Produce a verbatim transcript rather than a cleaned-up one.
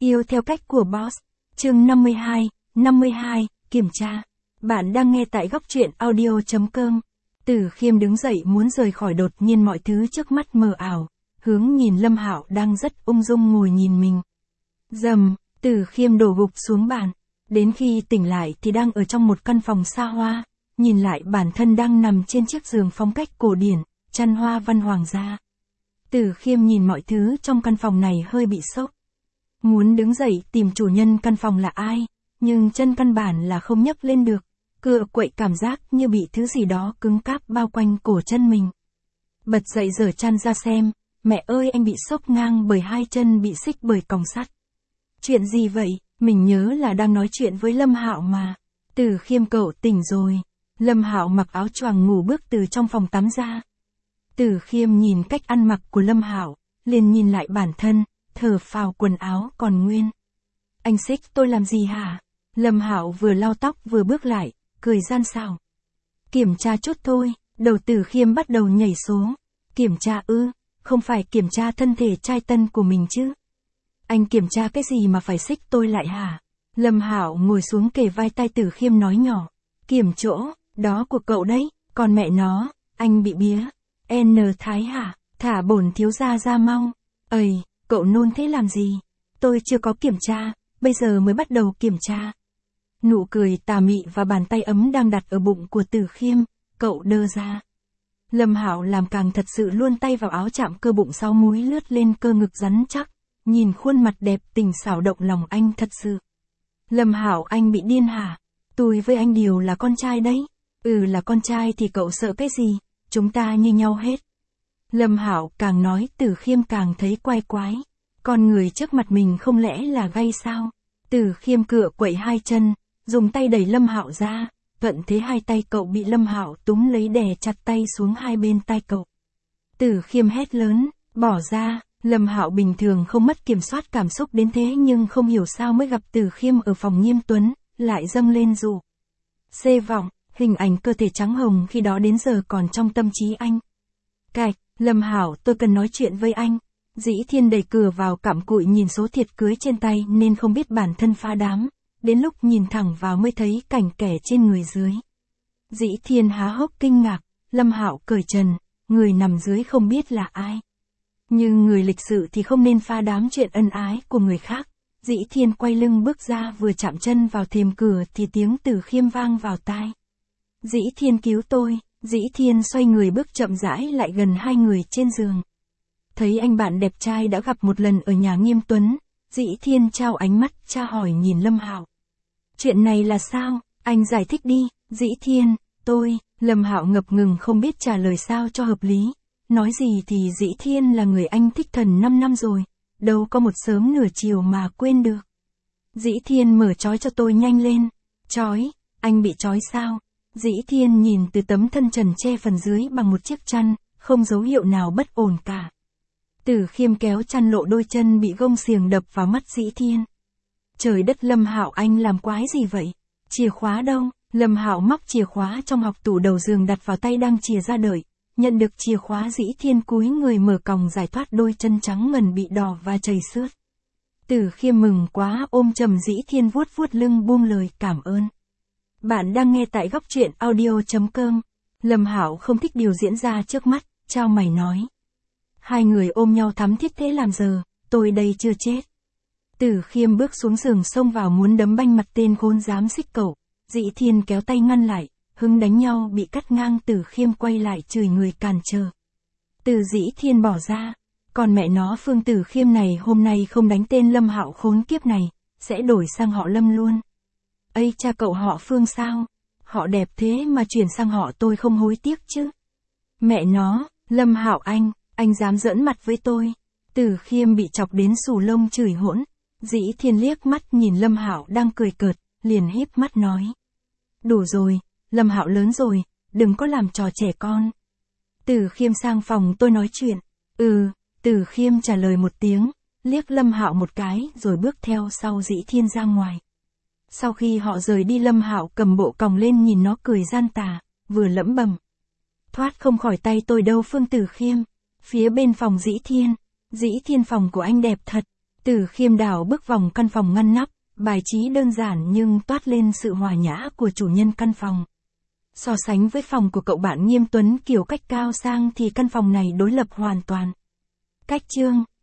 Yêu theo cách của boss. Chương năm mươi hai, năm mươi hai, kiểm tra. Bạn đang nghe tại góc truyện audio chấm com. Tử Khiêm đứng dậy muốn rời khỏi, đột nhiên mọi thứ trước mắt mờ ảo, hướng nhìn Lâm Hạo đang rất ung dung ngồi nhìn mình. Rầm, Tử Khiêm đổ gục xuống bàn. Đến khi tỉnh lại thì đang ở trong một căn phòng xa hoa, nhìn lại bản thân đang nằm trên chiếc giường phong cách cổ điển, chăn hoa văn hoàng gia. Tử Khiêm nhìn mọi thứ trong căn phòng này hơi bị sốc. Muốn đứng dậy tìm chủ nhân căn phòng là ai, nhưng chân căn bản là không nhấc lên được, cựa quậy cảm giác như bị thứ gì đó cứng cáp bao quanh cổ chân mình. Bật dậy giở chăn ra xem, mẹ ơi anh bị sốc ngang bởi hai chân bị xích bởi còng sắt. Chuyện gì vậy, mình nhớ là đang nói chuyện với Lâm Hạo mà. Tử Khiêm cậu tỉnh rồi. Lâm Hạo mặc áo choàng ngủ bước từ trong phòng tắm ra. Tử Khiêm nhìn cách ăn mặc của Lâm Hạo, liền nhìn lại bản thân, thở phào quần áo còn nguyên. Anh xích tôi làm gì hả? Lâm Hạo vừa lau tóc vừa bước lại, cười gian xảo. Kiểm tra chút thôi. Đầu Tử Khiêm bắt đầu nhảy số. Kiểm tra ư? Không phải kiểm tra thân thể trai tân của mình chứ? Anh kiểm tra cái gì mà phải xích tôi lại hả? Lâm Hạo ngồi xuống kề vai tai Tử Khiêm nói nhỏ. Kiểm chỗ, đó của cậu đấy, còn mẹ nó, anh bị bía. N Thái hả? Thả bổn thiếu gia ra mau. Ây, cậu nôn thế làm gì? Tôi chưa có kiểm tra, bây giờ mới bắt đầu kiểm tra. Nụ cười tà mị và bàn tay ấm đang đặt ở bụng của Tử Khiêm, cậu đơ ra. Lâm Hạo làm càng thật sự luôn tay vào áo chạm cơ bụng sau múi lướt lên cơ ngực rắn chắc, nhìn khuôn mặt đẹp tình xảo động lòng anh thật sự. Lâm Hạo anh bị điên hả? Tôi với anh đều là con trai đấy. Ừ là con trai thì cậu sợ cái gì, chúng ta như nhau hết. Lâm Hạo càng nói Tử Khiêm càng thấy quái quái. Con người trước mặt mình không lẽ là gay sao? Tử Khiêm cựa quậy hai chân, dùng tay đẩy Lâm Hạo ra, thuận thế hai tay cậu bị Lâm Hạo túm lấy đè chặt tay xuống hai bên tai cậu. Tử Khiêm hét lớn, bỏ ra. Lâm Hạo bình thường không mất kiểm soát cảm xúc đến thế nhưng không hiểu sao mới gặp Tử Khiêm ở phòng Nghiêm Tuấn, lại dâng lên rủ. Xê vọng, hình ảnh cơ thể trắng hồng khi đó đến giờ còn trong tâm trí anh. Cạch, Lâm Hạo tôi cần nói chuyện với anh. Dĩ Thiên đẩy cửa vào cặm cụi nhìn số thiệp cưới trên tay nên không biết bản thân phá đám, đến lúc nhìn thẳng vào mới thấy cảnh kẻ trên người dưới. Dĩ Thiên há hốc kinh ngạc, Lâm Hạo cởi trần, người nằm dưới không biết là ai. Nhưng người lịch sự thì không nên phá đám chuyện ân ái của người khác. Dĩ Thiên quay lưng bước ra vừa chạm chân vào thềm cửa thì tiếng Tử Khiêm vang vào tai. Dĩ Thiên cứu tôi. Dĩ Thiên xoay người bước chậm rãi lại gần hai người trên giường. Thấy anh bạn đẹp trai đã gặp một lần ở nhà Nghiêm Tuấn, Dĩ Thiên trao ánh mắt tra hỏi nhìn Lâm Hạo. Chuyện này là sao? Anh giải thích đi. Dĩ Thiên, tôi, Lâm Hạo ngập ngừng không biết trả lời sao cho hợp lý. Nói gì thì Dĩ Thiên là người anh thích thần năm năm rồi, đâu có một sớm nửa chiều mà quên được. Dĩ Thiên mở trói cho tôi nhanh lên. Trói? Anh bị trói sao? Dĩ Thiên nhìn từ tấm thân trần che phần dưới bằng một chiếc chăn, không dấu hiệu nào bất ổn cả. Tử Khiêm kéo chăn lộ đôi chân bị gông xiềng đập vào mắt Dĩ Thiên. Trời đất Lâm Hạo anh làm quái gì vậy? Chìa khóa đâu? Lâm Hạo móc chìa khóa trong học tủ đầu giường đặt vào tay đang chìa ra đợi. Nhận được chìa khóa Dĩ Thiên cúi người mở còng giải thoát đôi chân trắng ngần bị đỏ và chảy xước. Tử Khiêm mừng quá ôm chầm Dĩ Thiên vuốt vuốt lưng buông lời cảm ơn. Bạn đang nghe tại góc truyện audio chấm com. Lâm Hạo không thích điều diễn ra trước mắt, trao mày nói. Hai người ôm nhau thắm thiết thế làm giờ, tôi đây chưa chết. Tử Khiêm bước xuống giường xông vào muốn đấm banh mặt tên khốn dám xích cậu. Dĩ Thiên kéo tay ngăn lại, hứng đánh nhau bị cắt ngang. Tử Khiêm quay lại chửi người cản trở. Từ Dĩ Thiên bỏ ra, còn mẹ nó Phương Tử Khiêm này hôm nay không đánh tên Lâm Hạo khốn kiếp này, sẽ đổi sang họ Lâm luôn. Ây cha cậu họ Phương sao? Họ đẹp thế mà chuyển sang họ tôi không hối tiếc chứ. Mẹ nó, Lâm Hạo anh, anh dám giỡn mặt với tôi. Tử Khiêm bị chọc đến xù lông chửi hỗn. Dĩ Thiên liếc mắt nhìn Lâm Hạo đang cười cợt, liền híp mắt nói. Đủ rồi, Lâm Hạo lớn rồi, đừng có làm trò trẻ con. Tử Khiêm sang phòng tôi nói chuyện. Ừ, Tử Khiêm trả lời một tiếng, liếc Lâm Hạo một cái rồi bước theo sau Dĩ Thiên ra ngoài. Sau khi họ rời đi Lâm Hạo cầm bộ còng lên nhìn nó cười gian tà, vừa lẩm bẩm. Thoát không khỏi tay tôi đâu Phương Tử Khiêm. Phía bên phòng Dĩ Thiên. Dĩ Thiên phòng của anh đẹp thật. Từ Khiêm đảo bước vòng căn phòng ngăn nắp, bài trí đơn giản nhưng toát lên sự hòa nhã của chủ nhân căn phòng. So sánh với phòng của cậu bạn Nghiêm Tuấn kiểu cách cao sang thì căn phòng này đối lập hoàn toàn. Cách chương